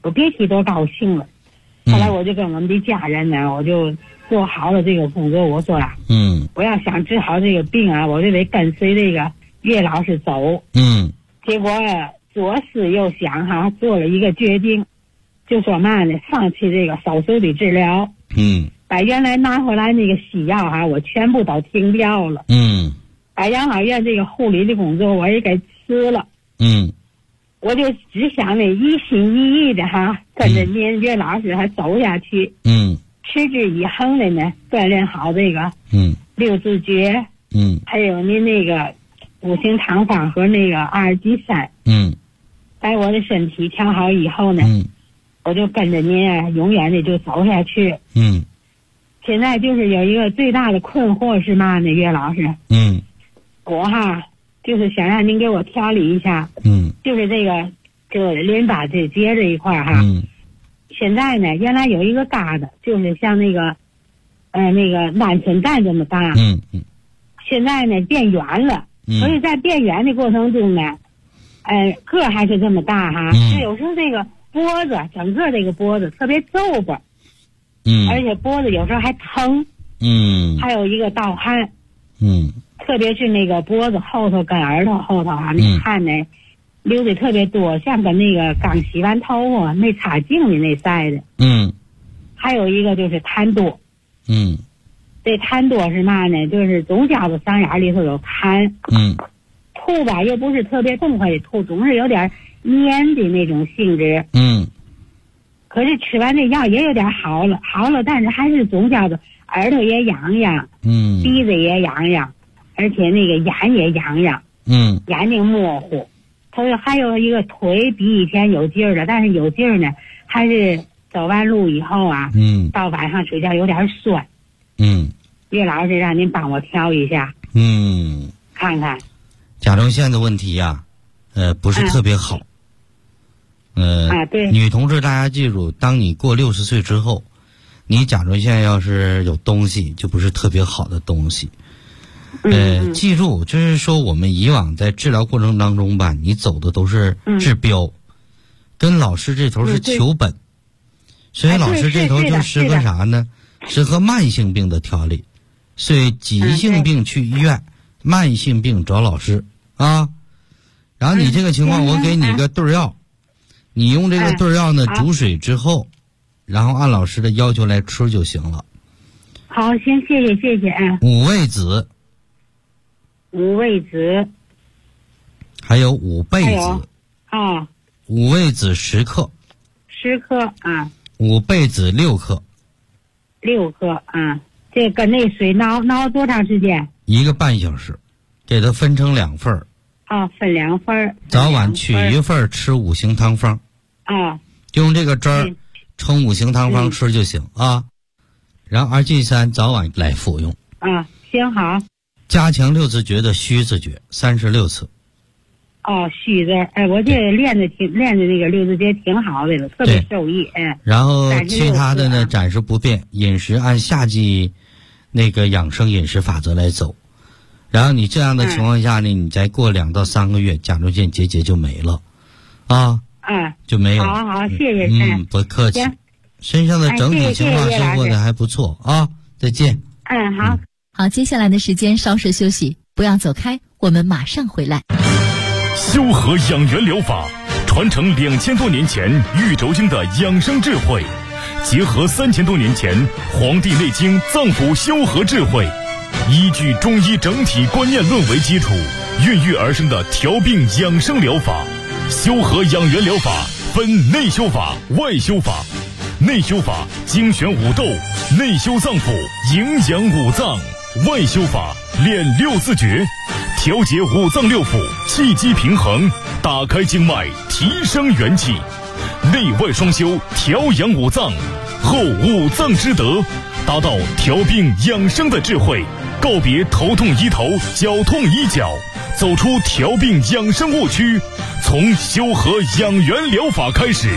我别提多高兴了。后来我就跟我们的家人呢，我就做好了这个工作。我说我要想治好这个病啊，我就得跟随这个岳老师走。结果左思右想做了一个决定，就说嘛呢，放弃这个手术的治疗。把原来拿回来那个西药我全部都停掉了。把养老院这个护理的工作我也给辞了。我就只想呢，一心一意的跟着您岳老师走下去。持之以恒的呢，锻炼好这个六字诀。还有您那个五行堂方和那个2G3。待我的身体调好以后呢，我就跟着您永远的就走下去。现在就是有一个最大的困惑是嘛呢，岳老师？我就是想让您给我调理一下。就是这个淋巴结这一块现在呢，原来有一个疙瘩，就是像那个鹌鹑蛋这么大。现在呢变圆了。所以在变圆的过程中呢，个还是这么大是有时候这个脖子，整个这个脖子特别皱巴。而且脖子有时候还疼。还有一个盗汗。特别是那个脖子后头跟耳朵后头那汗呢流的特别多，像跟那个刚洗完头没擦净的那赛的。还有一个就是痰多。这痰多是嘛呢？就是总觉得嗓眼里头有痰。吐吧又不是特别痛快的吐，总是有点黏的那种性质。可是吃完这药也有点好了，但是还是总觉得耳朵也痒痒。鼻子也痒痒，而且那个眼也痒痒。眼睛模糊。还有一个腿比以前有劲儿了，但是有劲儿呢，还是走完路以后到晚上睡觉有点酸。岳老师让您帮我调一下。看看。 甲状腺的问题不是特别好。 对。 女同志，大家记住，当你过60岁之后，你甲状腺要是有东西，就不是特别好的东西。记住，就是说我们以往在治疗过程当中吧，你走的都是治标，跟老师这头是求本，所以老师这头就适合啥呢？适合慢性病的调理，所以急性病去医院，慢性病找老师然后你这个情况，我给你个对药，你用这个对药呢煮水之后，然后按老师的要求来吃就行了。 好，行，谢谢。 五味子。还有五倍子。五味子10克。 10克五倍子6克。 6克这跟那水熬多长时间 ？1个半小时，给它分成2份儿。 分2份儿。 早晚取1份儿吃五行汤方。就用这个汁儿冲五行汤方吃就行然后2G3早晚来服用。 行好。 加强六字诀的虚字诀36次。 虚字，我这练的那个六字诀挺好的了，特别受益。 然后其他的呢暂时不变，饮食按夏季那个养生饮食法则来走。然后你这样的情况下呢，你再过2到3个月，甲状腺结节就没了就没有。 好，谢谢。 不客气。身上的整体情况生活的还不错再见。 好，接下来的时间稍事休息，不要走开，我们马上回来。 修和养元疗法传承2000多年前玉轴经的养生智慧，结合3000多年前《黄帝内经》脏腑修和智慧，依据中医整体观念论为基础，孕育而生的调病养生疗法。修和养元疗法分内修法、外修法。内修法精选五斗，内修脏腑，营养五脏；外修法练六字诀，调节五脏六腑，气机平衡，打开经脉，提升元气。内外双修，调养五脏，后五脏之德，达到调病养生的智慧，告别头痛医头，脚痛医脚，走出调病养生误区，从修和养元疗法开始。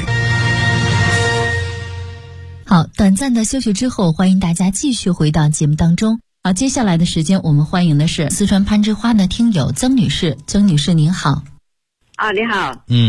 好，短暂的休息之后，欢迎大家继续回到节目当中。好，接下来的时间我们欢迎的是四川攀枝花的听友曾女士。曾女士您好。 你好。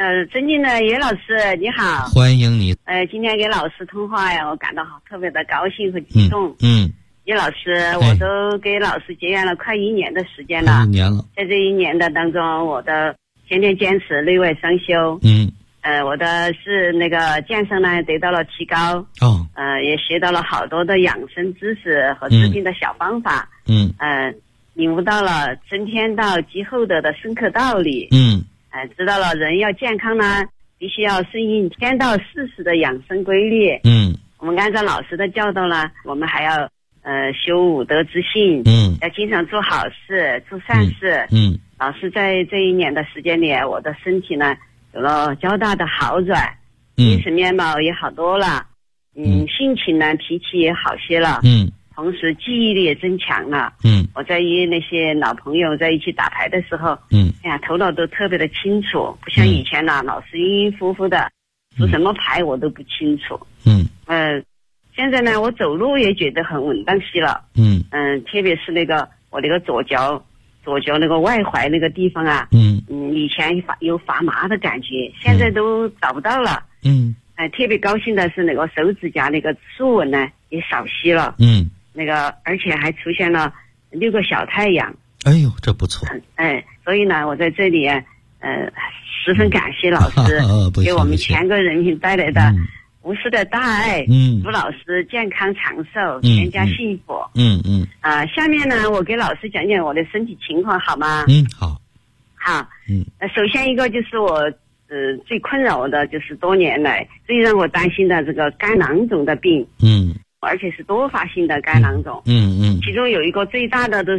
尊敬的叶老师你好， 欢迎你。 今天给老师通话呀，我感到特别的高兴和激动。叶老师，我都给老师结缘了快1年的时间了。 1年了。 在这1年的当中，我的天天坚持内外双修。我的是那个健身呢得到了提高。也学到了好多的养生知识和治病的小方法。领悟到了增天道积厚德的深刻道理。知道了人要健康呢，必须要顺应天道事实的养生规律。我们按照老师的教导呢，我们还要修五德之性。要经常做好事做善事。老师在这1年的时间里，我的身体呢有了较大的好转，精神面貌也好多了。性情呢脾气也好些了。同时记忆力也增强了。我在与那些老朋友在一起打牌的时候，哎呀，头脑都特别的清楚，不像以前呢，老是晕晕乎乎的，出什么牌我都不清楚。现在呢，我走路也觉得很稳当些了。特别是那个我那个左脚那个外踝那个地方啊，以前有发麻的感觉，现在都找不到了。特别高兴的是那个手指甲那个竖纹呢也少些了。那个而且还出现了6个小太阳。哎呦，这不错。 所以呢，我在这里十分感谢老师给我们全国人民带来的无私的大爱。祝老师健康长寿，全家幸福。下面呢，我给老师讲讲我的身体情况好吗？好。首先一个就是我最困扰的就是多年来最让我担心的这个肝囊肿的病。而且是多发性的肝囊肿。其中有一个最大的都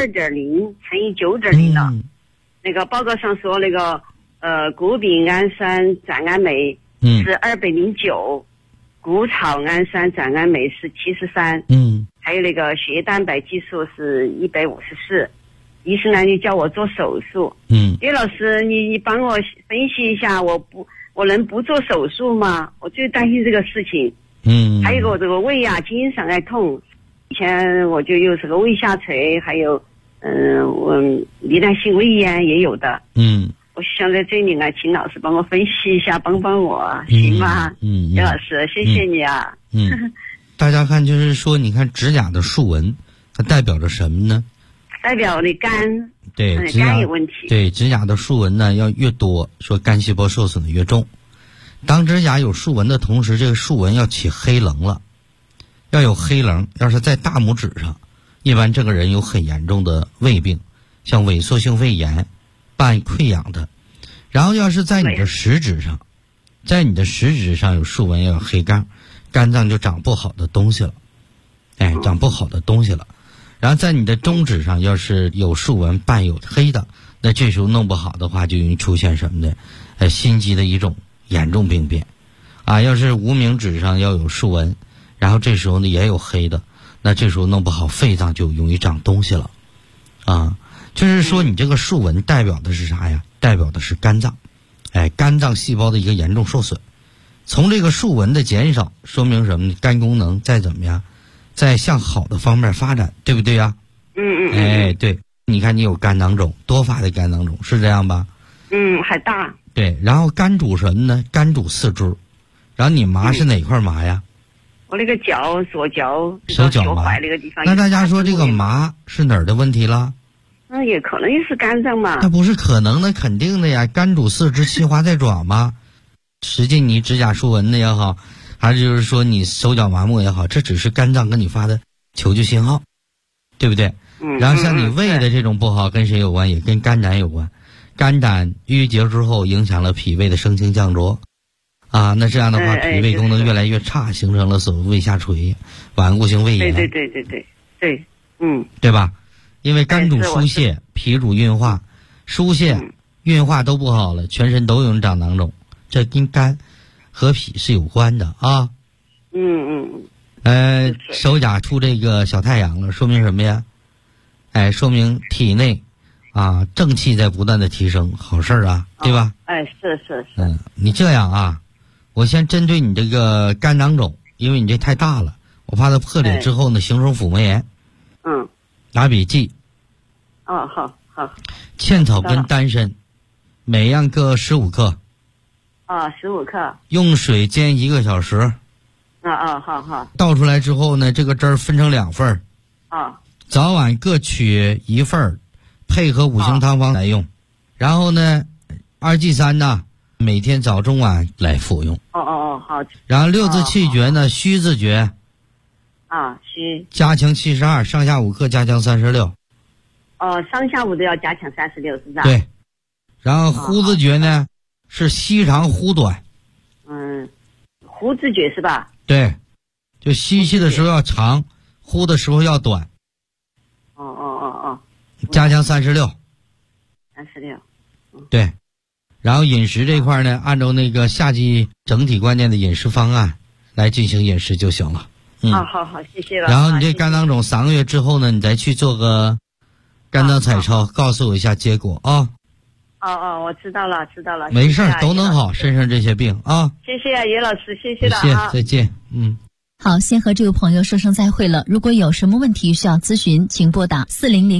12.0乘以9.0的。那个报告上说那个谷丙氨酸转氨酶是209，谷草氨酸转氨酶是73。还有那个血液蛋白激素是154。医生呢就叫我做手术。叶老师，你帮我分析一下，我能不做手术吗？我最担心这个事情。还有一个我这个胃啊经常爱痛，以前我就有这个胃下垂，还有我罹难性胃炎也有的。我想在这里呢请老师帮我分析一下，帮帮我行吗？叶老师谢谢你啊。 大家看，就是说你看指甲的竖纹它代表着什么呢？ 代表你肝。 对， 肝有问题。 对，指甲的竖纹呢要越多，说肝细胞受损的越重。当指甲有竖纹的同时，这个竖纹要起黑棱了，要有黑棱。要是在大拇指上，一般这个人有很严重的胃病，像萎缩性胃炎伴溃疡的。然后要是在你的食指上，有竖纹，要有黑杠，肝脏就长不好的东西了。长不好的东西了。然后在你的中指上要是有竖纹伴有黑的，那这时候弄不好的话就容易出现什么呢？心肌的一种严重病变。要是无名指上要有竖纹，然后这时候呢也有黑的，那这时候弄不好肺脏就容易长东西了。就是说你这个竖纹代表的是啥呀？代表的是肝脏。肝脏细胞的一个严重受损。从这个竖纹的减少说明什么呢？肝功能再怎么样，在向好的方面发展，对不对呀？对，你看你有肝囊肿，多发的肝囊肿，是这样吧？ 还大。 对，然后肝主什么呢？肝主四肢。然后你麻是哪块麻呀？ 我那个脚，左脚手脚麻那个地方。 那大家说这个麻是哪儿的问题了？ 也可能是肝脏嘛。 那不是可能的，肯定的呀。肝主四肢，气化在爪嘛。实际你指甲竖纹的也好，还是就是说你手脚麻木也好，这只是肝脏跟你发的求救信号，对不对？然后像你胃的这种不好，跟谁有关？也跟肝胆有关。肝胆淤结之后，影响了脾胃的升清降浊，那这样的话，脾胃功能越来越差，形成了所谓胃下垂、顽固性胃炎。 对， 对吧？因为肝主疏泄，脾主运化，疏泄、运化都不好了，全身都有人长囊肿，这跟肝和脾是有关的啊。手甲出这个小太阳了，说明什么呀？说明体内正气在不断的提升，好事啊，对吧？ 是。 你这样啊，我先针对你这个肝囊肿，因为你这太大了，我怕它破裂之后呢，形成腹膜炎。拿笔记。 好。 茜草根丹参，每样各15克。 15克。 用水煎1个小时。 好。 倒出来之后呢，这个汁儿分成2份儿。早晚各取1份儿，配合5行汤方来用。然后呢，2G3呢，每天早中晚来服用。 好。 然后6字气诀呢，虚字诀。 虚。 加强72，上下5克，加强36。 上下5都要加强36，是吧？ 对。然后呼字诀呢，是吸长呼短。 呼字诀是吧？ 对，就吸气的时候要长，呼的时候要短。加强36。 36。 对。然后饮食这块呢，按照那个夏季整体观念的饮食方案来进行饮食就行了。 好，谢谢了。 然后你这肝囊肿3个月之后呢，你再去做个肝脏彩超，告诉我一下结果啊。 我知道了。 没事儿，都能好，身上这些病啊。 谢谢于老师，谢谢了啊。再见。 好，先和这位朋友说声再会了。如果有什么问题需要咨询，请拨打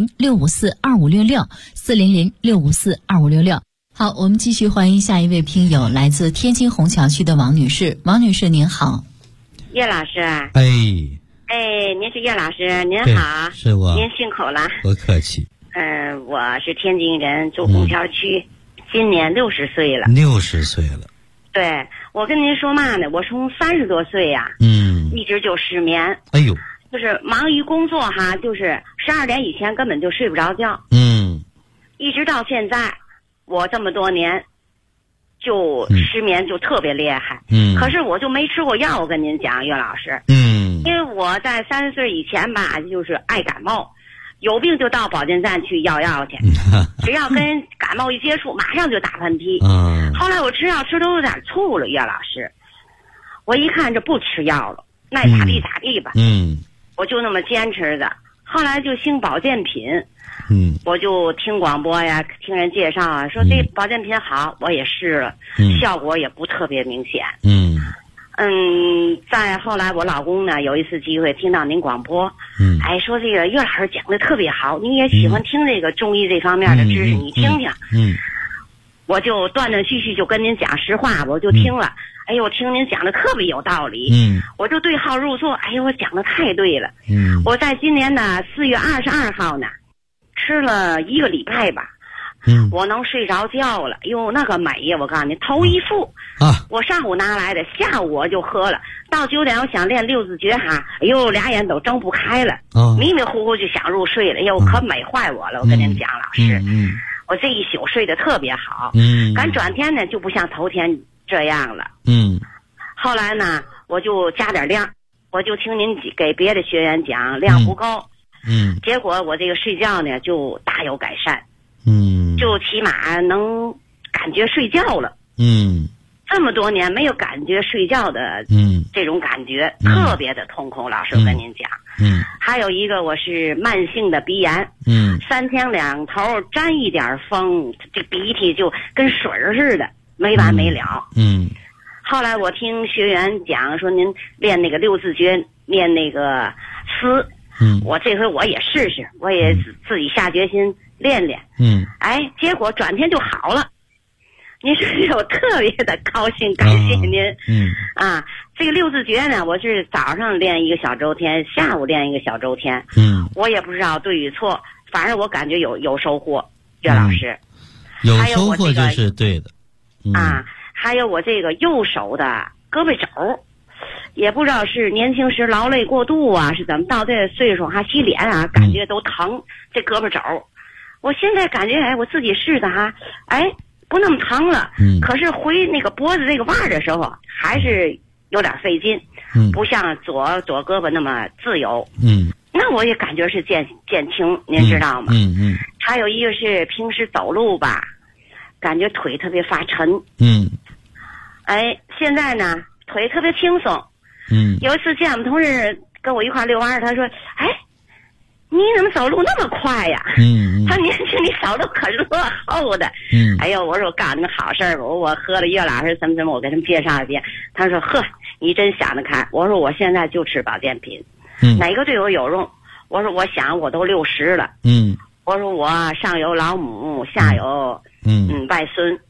400-654-2566，400-654-2566。好，我们继续欢迎下一位听友，来自天津虹桥区的王女士。王女士您好。 叶老师。 您是叶老师，您好。 是我。 您辛苦了。 不客气。 我是天津人，住虹桥区，今年60岁了。 60岁了。 对，我跟您说嘛呢，我从30多岁呀，一直就失眠。 哎呦。 就是忙于工作哈，就是12点以前根本就睡不着觉。一直到现在，我这么多年，就失眠就特别厉害。可是我就没吃过药，我跟您讲，岳老师。因为我在30岁以前吧，就是爱感冒。有病就到保健站去要药去，只要跟感冒一接触，马上就打喷嚏。后来我吃药吃都有点醋了，岳老师，我一看这不吃药了，那咋地咋地吧。我就那么坚持着。后来就兴保健品，我就听广播呀，听人介绍啊，说这保健品好，我也试了，效果也不特别明显。再后来我老公呢，有一次机会听到您广播，说这个岳老师讲的特别好，你也喜欢听这个中医这方面的知识，你听听。我就断断续续就跟您讲实话，我就听了。我听您讲的特别有道理。我就对号入座。我讲的太对了。我在今年的4月22号呢，吃了1个礼拜吧。我能睡着觉了。那个美呀！我告诉你，头一副我上午拿来的，下午我就喝了。到9点，我想练6字诀哈，俩眼都睁不开了，迷迷糊糊就想入睡了。可美坏我了！我跟您讲，老师，我这一宿睡得特别好。赶转天呢，就不像头天这样了。后来呢，我就加点量，我就听您给别的学员讲量不够。结果我这个睡觉呢就大有改善。就起码能感觉睡觉了。这么多年没有感觉睡觉的这种感觉，特别的痛苦。老师，我跟您讲。还有一个，我是慢性的鼻炎。3天2头沾一点风，这鼻涕就跟水似的，没完没了。后来我听学员讲说，您练那个6字诀，念那个思。我这回我也试试，我也自己下决心练练。结果转天就好了。您是我特别的高兴，感谢您。这个6字诀呢，我是早上练1个小周天，下午练1个小周天。我也不知道对与错，反正我感觉有收获。岳老师， 有收获就是对的。 还有我这个右手的胳膊肘。也不知道是年轻时劳累过度啊，是怎么到这岁数还洗脸啊，感觉都疼。这胳膊肘，我现在感觉我自己试的哈，不那么疼了。可是回那个脖子这个腕的时候，还是有点费劲。不像左胳膊那么自由。那我也感觉是减轻，您知道吗？还有一个是平时走路吧，感觉腿特别发沉。现在呢腿特别轻松。有一次见我们同事跟我一块遛弯，他说：“你怎么走路那么快呀？”他年轻，你走路可落后的。我说我告诉你们好事儿吧，我喝了岳老师怎么，我给他们介绍一遍。他说：“呵，你真想得开。”我说我现在就吃保健品，哪个对我有用？我说我想我都60了。我说我上有老母，下有外孙。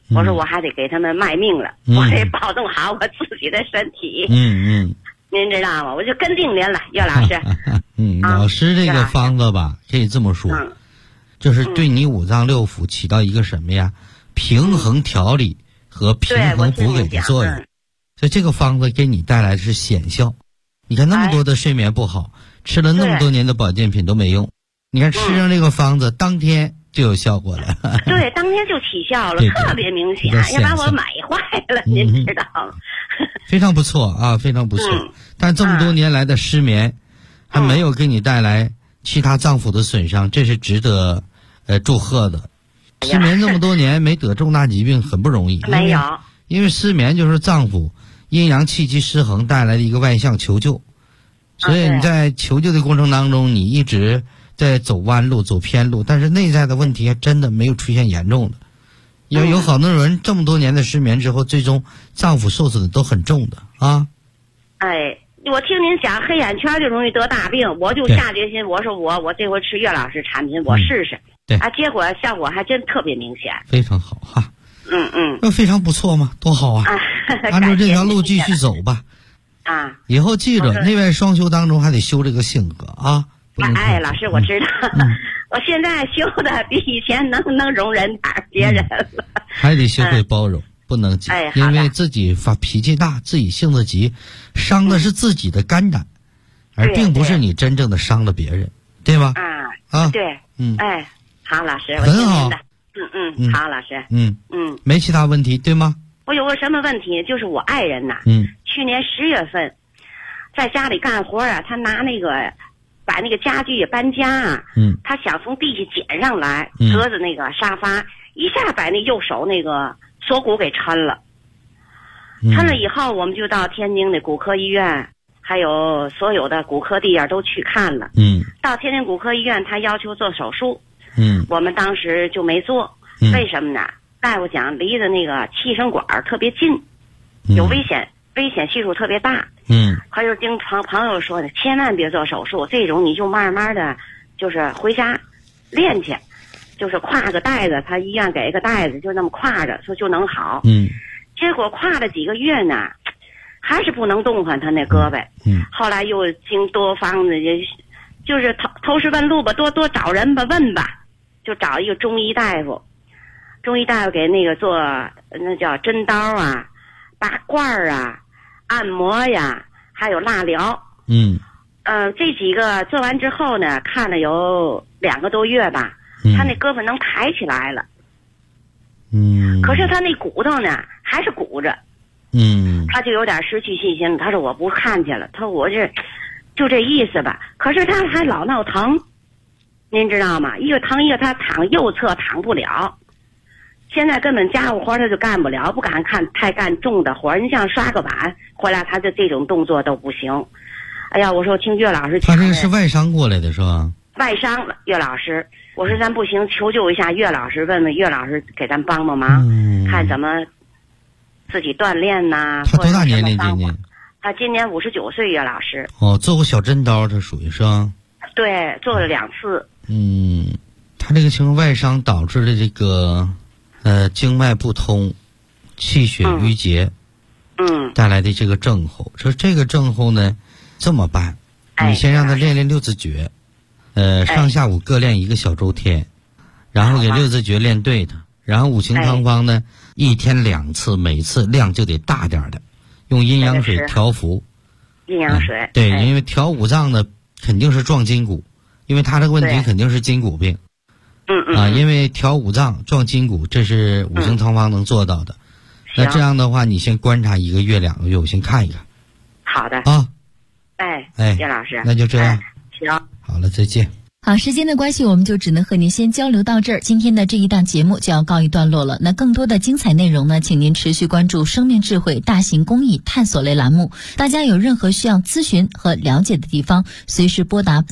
我说我还得给他们卖命了，我得保证好我自己的身体。您知道吗？我就跟定您了，岳老师。 老师这个方子吧，可以这么说，就是对你五脏六腑起到一个什么呀？平衡调理和平衡补给的作用。所以这个方子给你带来的是显效。你看那么多的睡眠不好，吃了那么多年的保健品都没用，你看吃上这个方子，当天就有效果了。 对，当天就起效了，特别明显，要把我买坏了，您知道吗？ 非常不错啊，非常不错。但这么多年来的失眠，还没有给你带来其他脏腑的损伤，这是值得祝贺的。失眠这么多年没得重大疾病很不容易。 没有， 因为失眠就是脏腑阴阳气机失衡带来的一个外向求救，所以你在求救的过程当中，你一直在走弯路走偏路，但是内在的问题还真的没有出现严重的。有好多人这么多年的失眠之后，最终脏腑受损都很重的啊。 我听您讲黑眼圈就容易得大病，我就下决心，我说我这回吃岳老师产品，我试试。 对结果效果还真特别明显， 非常好哈。那非常不错嘛，多好啊！按照这条路继续走吧。以后记着，内外双修当中还得修这个性格啊。 老师，我知道，我现在修的比以前能容忍点别人了。 还得学会包容，不能急，因为自己发脾气大，自己性子急，伤的是自己的肝胆，而并不是你真正的伤了别人，对吧？ 对，好，老师， 很好。 好，老师。 没其他问题，对吗？ 我有个什么问题，就是我爱人呐，去年10月份在家里干活啊，他拿把那个家具也搬家啊，他想从地下捡上来，隔着那个沙发，一下把那右手那个锁骨给抻了。抻了以后，我们就到天津的骨科医院，还有所有的骨科地院都去看了。到天津骨科医院，他要求做手术。我们当时就没做，为什么呢？大夫讲离着那个气声管特别近，有危险系数特别大。还有经朋友说的，千万别做手术，这种你就慢慢的，就是回家练去，就是挎个袋子，他医院给个袋子，就那么挎着，说就能好。结果挎了几个月呢，还是不能动弹他那胳膊。后来又经多方的，就是投石问路吧，多找人吧，问吧，就找一个中医大夫给那个做那叫针刀啊、拔罐啊、按摩呀，还有蜡疗。这几个做完之后呢，看了有2个多月吧，他那胳膊能抬起来了。可是他那骨头呢还是鼓着。他就有点失去信心了，他说我不看去了，他说我就这意思吧。可是他还老闹疼，您知道吗？一个疼一个他躺右侧躺不了，现在根本家务活他就干不了，不敢太干重的活。你像刷个碗回来，他就这种动作都不行。哎呀，我说听岳老师讲， 他这个是外伤过来的是吧？ 外伤了，岳老师，我说咱不行，求救一下岳老师，问问岳老师给咱帮帮忙，看怎么自己锻炼呐。 他多大年龄今年？ 他今年59岁，岳老师。 做过小针刀，这属于是吧？ 对，做了2次。 他这个情况外伤导致的这个经脉不通、气血淤结，带来的这个症候。说这个症候呢，这么办，你先让他练六字诀，上下午各练1个小周天，然后给六字诀练对它，然后五行汤方呢，1天2次，每次量就得大点的，用阴阳水调服。 阴阳水。 对，因为调五脏呢肯定是壮筋骨，因为他这个问题肯定是筋骨病。因为调五脏壮筋骨，这是五行汤方能做到的。那这样的话，你先观察1个月2个月，我先看一看。 好的。岳老师， 那就这样。 行。 好了，再见。 好，时间的关系，我们就只能和您先交流到这儿。今天的这一档节目就要告一段落了。那更多的精彩内容呢，请您持续关注生命智慧大型公益探索类栏目。大家有任何需要咨询和了解的地方，随时拨打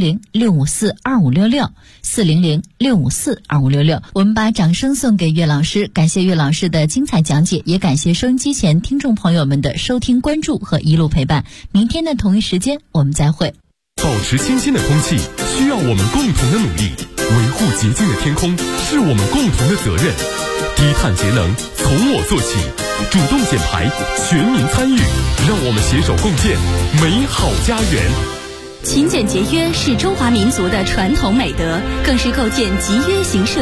400-654-2566 400-654-2566。我们把掌声送给岳老师，感谢岳老师的精彩讲解，也感谢收音机前听众朋友们的收听关注和一路陪伴。明天的同一时间我们再会。 保持新鲜的空气需要我们共同的努力。 维护洁净的天空是我们共同的责任。低碳节能，从我做起，主动减排，全民参与，让我们携手共建美好家园。 勤俭节约是中华民族的传统美德，更是构建集约型社